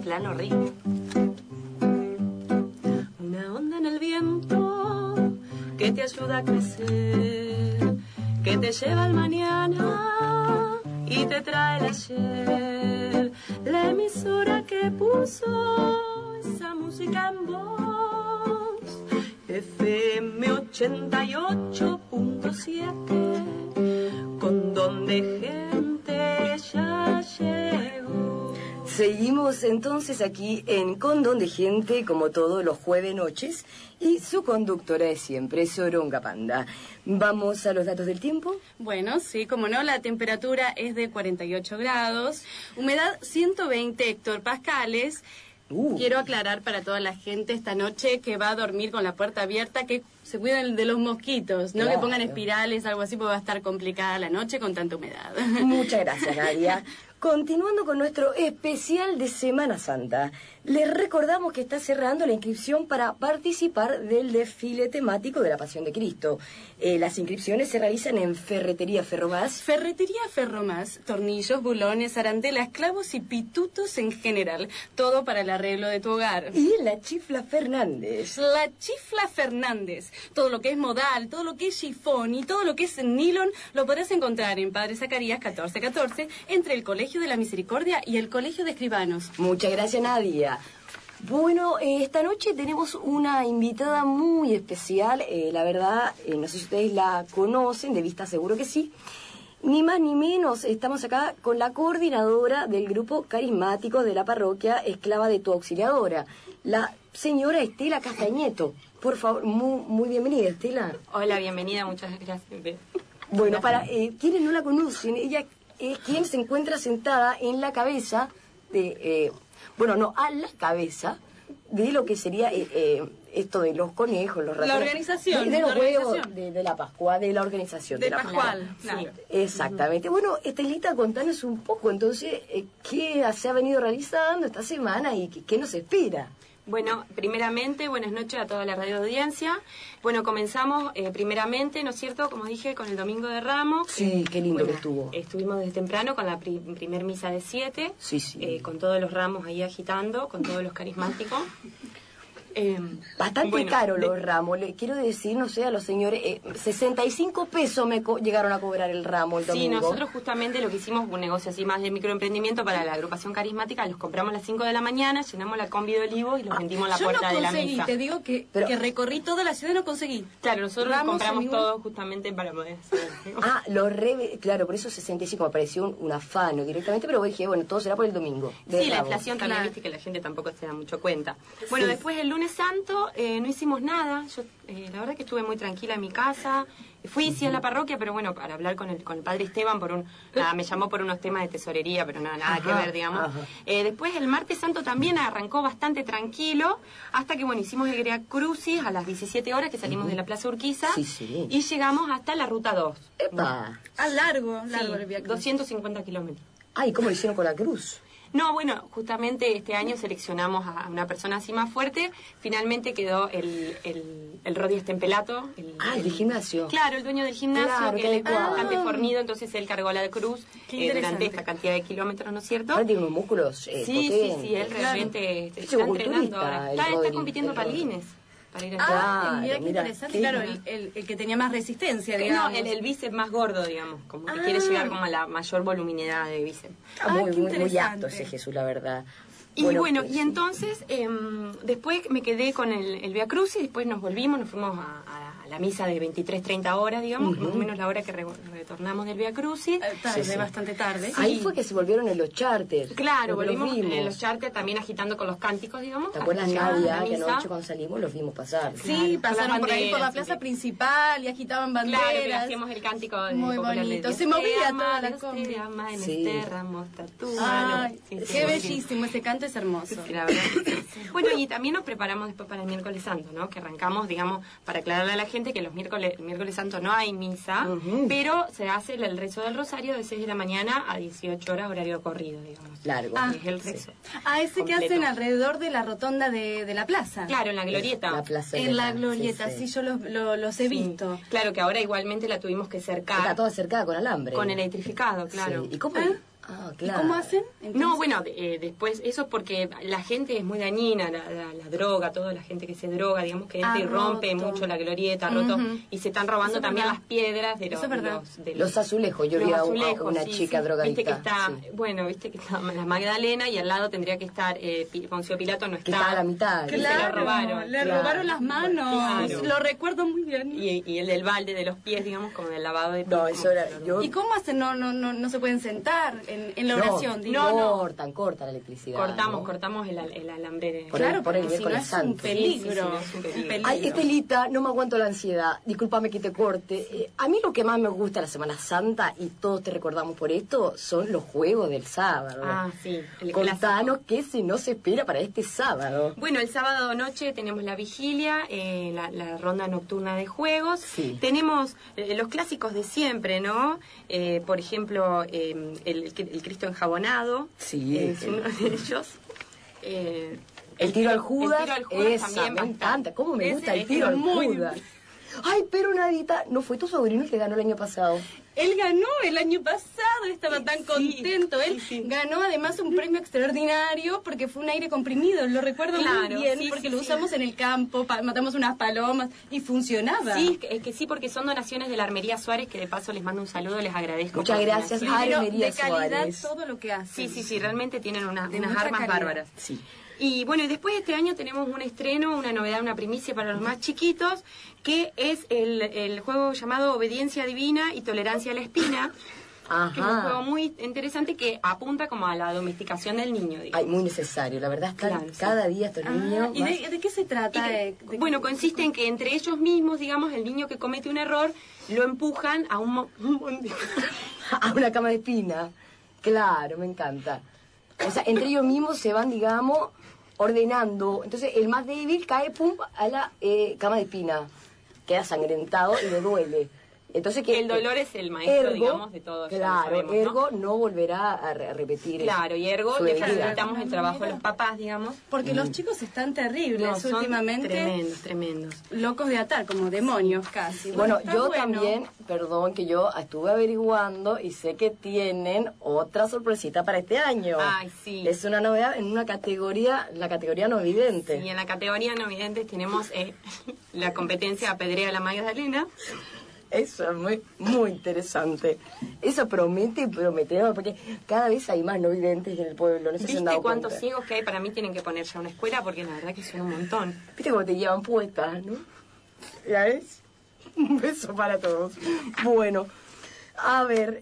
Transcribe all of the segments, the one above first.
plano ritmo. Una onda en el viento que te ayuda a crecer, que te lleva al mañana y te trae el ayer. La emisora que puso esa música en voz, FM 88.7, con don de gente ya llegó. Seguimos entonces aquí en Con Don de Gente, como todos los jueves noches, y su conductora de siempre, Soronga Panda. ¿Vamos a los datos del tiempo? Bueno, sí, como no, la temperatura es de 48 grados, humedad 120 hectopascales. Quiero aclarar para toda la gente esta noche que va a dormir con la puerta abierta que se cuiden de los mosquitos, no Claro. que pongan espirales, algo así, porque va a estar complicada la noche con tanta humedad. Muchas gracias, Nadia. Continuando con nuestro especial de Semana Santa, les recordamos que está cerrando la inscripción para participar del desfile temático de la Pasión de Cristo. Las inscripciones se realizan en Ferretería Ferromás. Ferretería Ferromás, tornillos, bulones, arandelas, clavos y pitutos en general. Todo para el arreglo de tu hogar. Y La Chifla Fernández. La Chifla Fernández. Todo lo que es modal, todo lo que es chifón y todo lo que es nylon lo podrás encontrar en Padre Zacarías 1414 entre el Colegio de la Misericordia y el Colegio de Escribanos. Muchas gracias, Nadia. Bueno, esta noche tenemos una invitada muy especial. La verdad, no sé si ustedes la conocen, de vista seguro que sí. Ni más ni menos, estamos acá con la coordinadora del grupo carismático de la parroquia Esclava de tu Auxiliadora, la señora Estela Castañeto. Por favor, muy bienvenida, Estela. Hola, bienvenida, muchas gracias. Bueno, para quienes no la conocen, ella es quien se encuentra sentada en la cabeza de... a la cabeza de lo que sería esto de los conejos, los ratones. La organización. De los la huevos organización. de la Pascua, de la organización. De la Pascual, claro. Sí, exactamente. Bueno, Estelita, contanos un poco, entonces, qué se ha venido realizando esta semana y qué nos espera. Bueno, primeramente, buenas noches a toda la radio audiencia. Bueno, comenzamos primeramente, ¿no es cierto?, como dije, con el Domingo de Ramos. Sí, qué lindo que estuvo. Estuvimos desde temprano con la primer misa de 7, Sí. con todos los ramos ahí agitando, con todos los carismáticos. Bastante caro los ramos, le quiero decir, no sé, a los señores, 65 pesos llegaron a cobrar el ramo el domingo. Sí, nosotros justamente lo que hicimos fue un negocio así más de microemprendimiento para la agrupación carismática, los compramos a las 5 de la mañana, llenamos la combi de olivos y los vendimos en la puerta de la mesa. Te digo que recorrí toda la ciudad y no conseguí. Claro, nosotros Ramos compramos en todo justamente para poder hacer. Claro, por eso 65 me pareció un afano directamente, pero dije, bueno, todo será por el domingo. Sí, la inflación también, viste que la gente tampoco se da mucho cuenta. Bueno, después el lunes santo no hicimos nada. Yo la verdad que estuve muy tranquila en mi casa. Fui sí a la parroquia, pero bueno, para hablar con el padre Esteban me llamó por unos temas de tesorería, pero nada que ver, digamos. Después el martes santo también arrancó bastante tranquilo, hasta que bueno, hicimos el Via Crucis a las 17 horas que salimos de la Plaza Urquiza y llegamos hasta la ruta 2. ¡Epa! Largo Sí, el Via Crucis. 250 kilómetros. Ay, ¿cómo lo hicieron con la cruz? No, bueno, justamente este año seleccionamos a una persona así más fuerte. Finalmente quedó el Rodi Estempelato. El gimnasio. Claro, el dueño del gimnasio, Claro, que qué él es adecuado. bastante fornido, entonces él cargó la cruz durante interesante. esta cantidad de kilómetros, ¿no es cierto? Ahora tiene unos músculos Sí, potentes. él realmente está Fisiculturista, entrenando ahora. el Está Rodri, compitiendo el para el Rodri. Guinness. Para ir a Mira qué mira, interesante. qué Claro, lindo. el que tenía más resistencia, No, digamos. el bíceps más gordo, digamos, como que quiere llegar como a la mayor voluminidad de bíceps. Está muy, qué muy interesante. apto ese Jesús, la verdad. Y bueno, pues, y entonces después me quedé con el Via Crucis, después nos fuimos a la misa de 23:30 horas, digamos, que más o menos la hora que retornamos del Via Crucis. Tarde, bastante tarde. Ahí fue que se volvieron en los charters. Claro, Porque los volvimos en vimos. los charters también agitando con los cánticos, digamos. ¿Te acuerdas, hasta llegar a la Nadia, que misa. anoche cuando salimos los vimos pasar? Sí, Claro, pasaron con por las ahí por la banderas, plaza sí. principal y agitaban banderas. Claro, que hacíamos el cántico de Muy popular de bonito, Dios se movía te ama, toda la Dios combi. te ama, en Sí. este ramo está tu Ay, mano. Sí, qué sí, bellísimo, ese canto es hermoso. Sí, la verdad. Bueno, y también nos preparamos después para el miércoles santo, ¿no? Que arrancamos, digamos, para aclararle a la gente que el miércoles santo no hay misa, pero se hace el rezo del rosario de 6 de la mañana a 18 horas, horario corrido, digamos. Largo. Es el rezo. Ese que completo. hacen alrededor de la rotonda de la plaza. Claro, en la glorieta. La plaza En la glorieta, sí, yo los he Sí. visto. Claro que ahora igualmente la tuvimos que cercar Está toda cercada con alambre. con electrificado, claro. Sí. ¿Y cómo? Ah, claro. ¿Y cómo hacen? Entonces, No, bueno, después, eso es porque la gente es muy dañina, la droga, toda la gente que se droga, digamos que entra y rompe roto. mucho la glorieta, roto, y se están robando Eso es también verdad. las piedras de Eso es verdad. Los azulejos, yo los vi a azulejos, una sí, chica sí. drogadita. Viste que está, sí. bueno, viste que está la Magdalena y al lado tendría que estar Poncio Pilato, no Que está a está. la mitad. Que Claro, se la robaron. le Claro. robaron las manos. Claro. Lo recuerdo muy bien. Y el del balde de los pies, digamos, como del lavado de pies. No, eso era... Yo, ¿Y cómo hacen? No se pueden sentar en la oración. digo. cortan la electricidad. Cortamos el alambre. Por Claro, el porque si no miércoles es un santo. peligro. Sí, sí, sí, es un peligro. Ay, Estelita, no me aguanto la ansiedad. Discúlpame que te corte. A mí lo que más me gusta de la Semana Santa, y todos te recordamos por esto, son los juegos del sábado. Ah, sí. El Contanos qué se nos espera para este sábado. Bueno, el sábado noche tenemos la vigilia, la ronda nocturna de juegos. Sí. Tenemos los clásicos de siempre, ¿no? Por ejemplo, el Cristo enjabonado. Sí. Es uno de ellos. El tiro al Judas, El tiro al Judas esa, también me va a encanta. estar. ¿Cómo me Ese gusta el es tiro al muy Judas? Ay, pero Nadita, ¿no fue tu sobrino el que ganó el año pasado? Él ganó el año pasado, estaba tan contento. Él ganó además un premio extraordinario porque fue un aire comprimido. Lo recuerdo muy bien porque lo usamos en el campo, matamos unas palomas y funcionaba. Sí, es que sí, porque son donaciones de la Armería Suárez, que de paso les mando un saludo, les agradezco. Muchas por su gracias, donación. Pero Armería de calidad Suárez. todo lo que hace. Sí, realmente tienen De unas mucha armas calidad. bárbaras. Sí. Y bueno, y después este año tenemos un estreno, una novedad, una primicia para los más chiquitos, que es el juego llamado Obediencia Divina y Tolerancia a la Espina, que es un juego muy interesante que apunta como a la domesticación del niño, digamos. Ay, muy necesario, la verdad, están Claro, sí. cada día estos niños ¿Y más- de qué se trata? Y que, bueno, consiste en que entre ellos mismos, digamos, el niño que comete un error, lo empujan a un a una cama de espina. Claro, me encanta. O sea, entre ellos mismos se van, digamos, ordenando. Entonces, el más débil cae, pum, a la cama de espina. Queda sangrentado y le duele. Entonces, que el dolor es el maestro, digamos, de todo. Ya lo Claro, sabemos, ¿no? ergo no volverá a repetir. Claro, y ergo su le herida. facilitamos el trabajo a los papás, digamos. Porque los chicos están terribles No, son últimamente. tremendos. Locos de atar, como demonios casi. Bueno, está yo bueno. también, perdón, que yo estuve averiguando y sé que tienen otra sorpresita para este año. Ay, sí. Es una novedad en una categoría, la categoría no vidente. Y en la categoría no videntes tenemos la competencia Apedrea a la Magdalena. Eso es muy interesante. Eso promete y prometemos, porque cada vez hay más no videntes en el pueblo. No sé si se han ¿Viste dado cuántos cuenta. ciegos que hay? Para mí tienen que poner ya una escuela porque la verdad que son un montón. ¿Viste cómo te llevan puestas, no? ¿Ya ves? Un beso para todos. Bueno, a ver,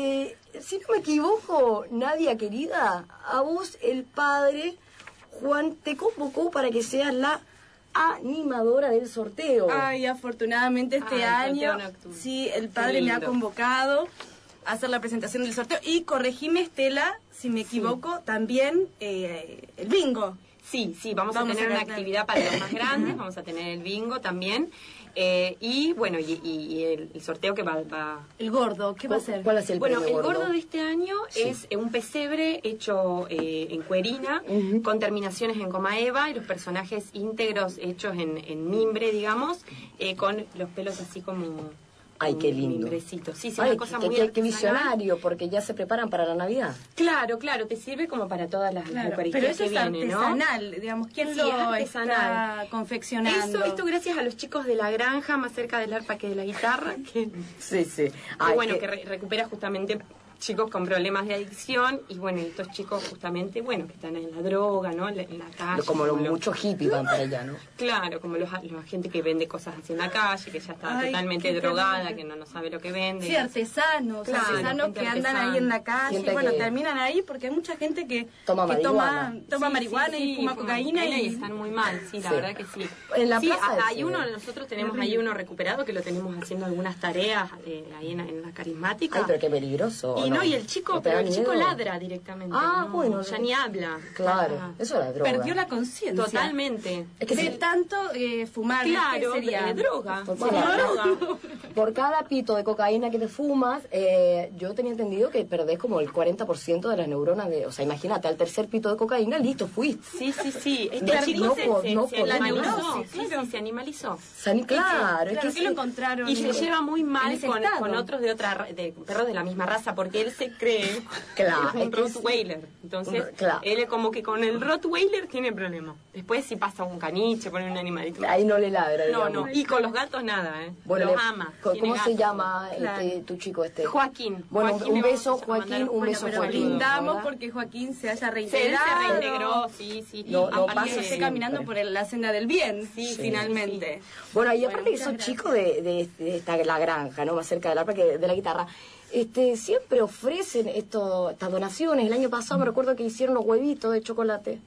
si no me equivoco, Nadia querida, a vos el padre Juan te convocó para que seas la animadora del sorteo. Ay, afortunadamente este Ay, año, sorteo nocturno. sí, el Qué padre me ha lindo. convocado a hacer la presentación del sorteo. Y corregime, Estela, si me equivoco, también el bingo. Sí, vamos a Vamos tener a una tener- actividad para los más grandes, vamos a tener el bingo también. Y bueno, y el sorteo que va El gordo, ¿qué va a ser? ¿Cuál es el Bueno, premio el gordo de este año es un pesebre hecho en cuerina, con terminaciones en coma eva y los personajes íntegros hechos en mimbre, digamos, con los pelos así como... Ay, qué lindo. Mimbrecitos. Sí, Ay, una cosa muy qué artesanal. visionario, porque ya se preparan para la Navidad. Claro, te sirve como para todas las Claro, Eucaristías pero eso que es vienen, ¿no? artesanal, digamos. ¿Quién Sí, lo es artesanal. está confeccionando? Esto gracias a los chicos de la granja, más cerca del arpa que de la guitarra, que Sí. que Ay, bueno, qué- que recupera justamente chicos con problemas de adicción y bueno, y estos chicos justamente, bueno, que están en la droga, ¿no? En la calle. como los los- muchos hippies van para allá, ¿no? Claro, como la gente que vende cosas así en la calle, que ya está Ay, totalmente qué drogada, terrible. que no sabe lo que vende. Sí, artesanos, Claro, artesanos gente que andan artesana. ahí en la calle, Gente bueno, que- terminan ahí porque hay mucha gente que Toma que marihuana. toma Sí, marihuana sí, y fuma cocaína y están muy mal, sí, la Sí. verdad que sí. En la Sí, plaza hay ese- uno, nosotros tenemos ahí uno recuperado que lo tenemos haciendo algunas tareas ahí en la carismática. Ay, pero qué peligroso. ¿o Y no, y el chico, ¿No te pero da el chico miedo? ladra directamente. Ah, no, bueno. ya ni habla. Claro, Ah, eso era droga. perdió la conciencia. Totalmente. Es que de sí. tanto fumar, Claro, ¿qué sería? droga. Por Sí, favor. droga. Por cada pito de cocaína que te fumas, yo tenía entendido que perdés como el 40% de las neuronas de... O sea, imagínate, al tercer pito de cocaína, listo, fuiste. Sí. Es No, que el chico no se podés. animalizó. Sí, claro. Se animalizó. Claro, es Claro, que que lo encontraron. Y se lleva muy en mal ese con estado. otros de perros de la misma raza, porque él se cree Claro, un Rottweiler. Entonces, claro. él como que con el Rottweiler tiene problema. Después si pasa un caniche, pone un animalito. Ahí no le ladra, digamos. No. Y con los gatos nada, Bueno, los ama. ¿Cómo se llama Claro. tu chico este? Joaquín. Bueno, Joaquín, un beso, le vamos a Joaquín, mandar un beso, Pero Joaquín. brindamos ¿verdad? porque Joaquín se haya Se reintegrado. reintegró, sí. No Aparte pasa que esté siempre. caminando por la senda del bien, Sí, finalmente. Bueno, y aparte que muchas sos gracias. chico de la granja, ¿no? Más cerca de la parque de la guitarra. Siempre ofrecen estas donaciones. El año pasado me recuerdo que hicieron los huevitos de chocolate.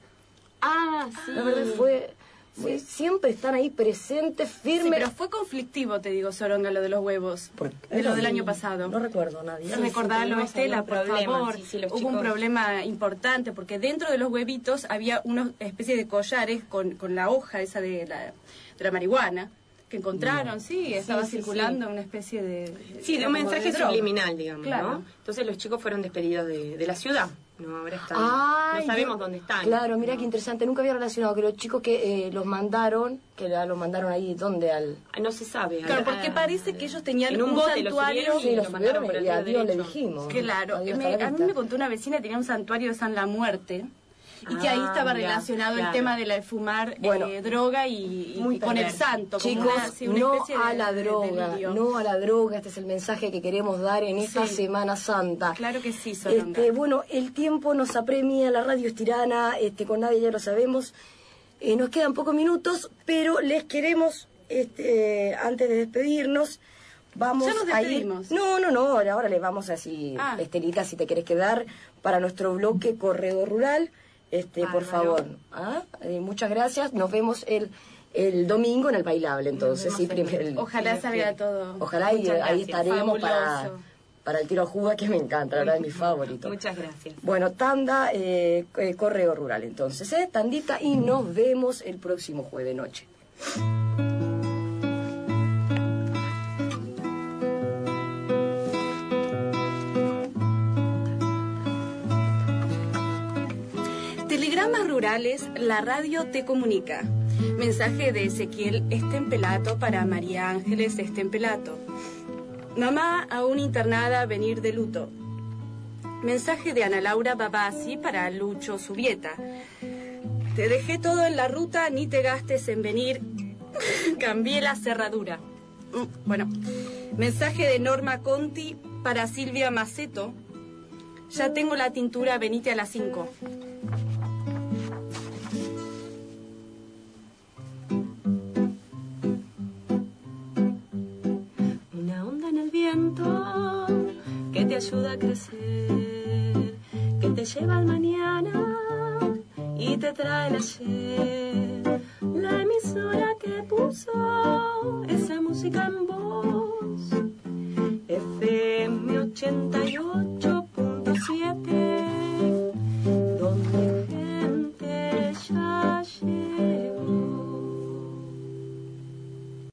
Ah, sí. La verdad fue siempre están ahí presentes, Sí, firmes. pero fue conflictivo, te digo, Soronga, lo de los huevos. De lo del año pasado. No recuerdo a nadie. Recordalo, tuvimos Estela, algún por problema, favor. sí, los Hubo un chicos. problema importante porque dentro de los huevitos había una especie de collares con la hoja esa de la marihuana que encontraron, estaba circulando una especie de... Sí, de un como mensaje droga. subliminal, digamos, Claro. ¿no? Entonces los chicos fueron despedidos de la ciudad. No, ahora están. Ay, no sabemos dónde están. Claro, mira qué interesante. Nunca había relacionado que los chicos que los mandaron ahí, ¿dónde? No se sabe. Claro, porque parece que ellos tenían en un un bote lo santuario... subieron Sí, lo los mandaron subieron por el y a río Dios le derecho. dijimos. Claro, Adiós, hasta la a mí vista. me contó una vecina que tenía un santuario de San La Muerte y que ahí estaba mira, relacionado claro. el tema de la de fumar Bueno, droga y muy con el perverso. santo. como Chicos, una no especie a de- la de droga, delirio. no a la droga. Este es el mensaje que queremos dar en esta Sí. Semana Santa. Claro que sí, Soronga. Bueno, el tiempo nos apremia, la radio es tirana, con nadie ya lo sabemos. Nos quedan pocos minutos, pero les queremos, antes de despedirnos, vamos Ya nos a ir... despedimos. No, ahora les vamos a decir, Estelita, si te querés quedar para nuestro bloque Correo Rural, por favor. Muchas gracias, nos vemos el domingo en el bailable, entonces. Sí, Ojalá salga todo. Ojalá y Muchas ahí gracias. estaremos Fabuloso. para el tiro a Juba, que me encanta, la verdad es mi favorito. Muchas gracias. Bueno, tanda, Correo Rural entonces, tandita, y nos vemos el próximo jueves noche. Telegramas rurales, la radio te comunica. Mensaje de Ezequiel Estempelato para María Ángeles Estempelato. Mamá aún internada a venir de luto. Mensaje de Ana Laura Babasi para Lucho Subieta. Te dejé todo en la ruta, ni te gastes en venir. Cambié la cerradura. Bueno, mensaje de Norma Conti para Silvia Maceto. Ya tengo la tintura, venite a las 5. Una onda en el viento que te ayuda a crecer, que te lleva al mañana y te trae el ayer. La emisora que puso esa música en voz, FM 88.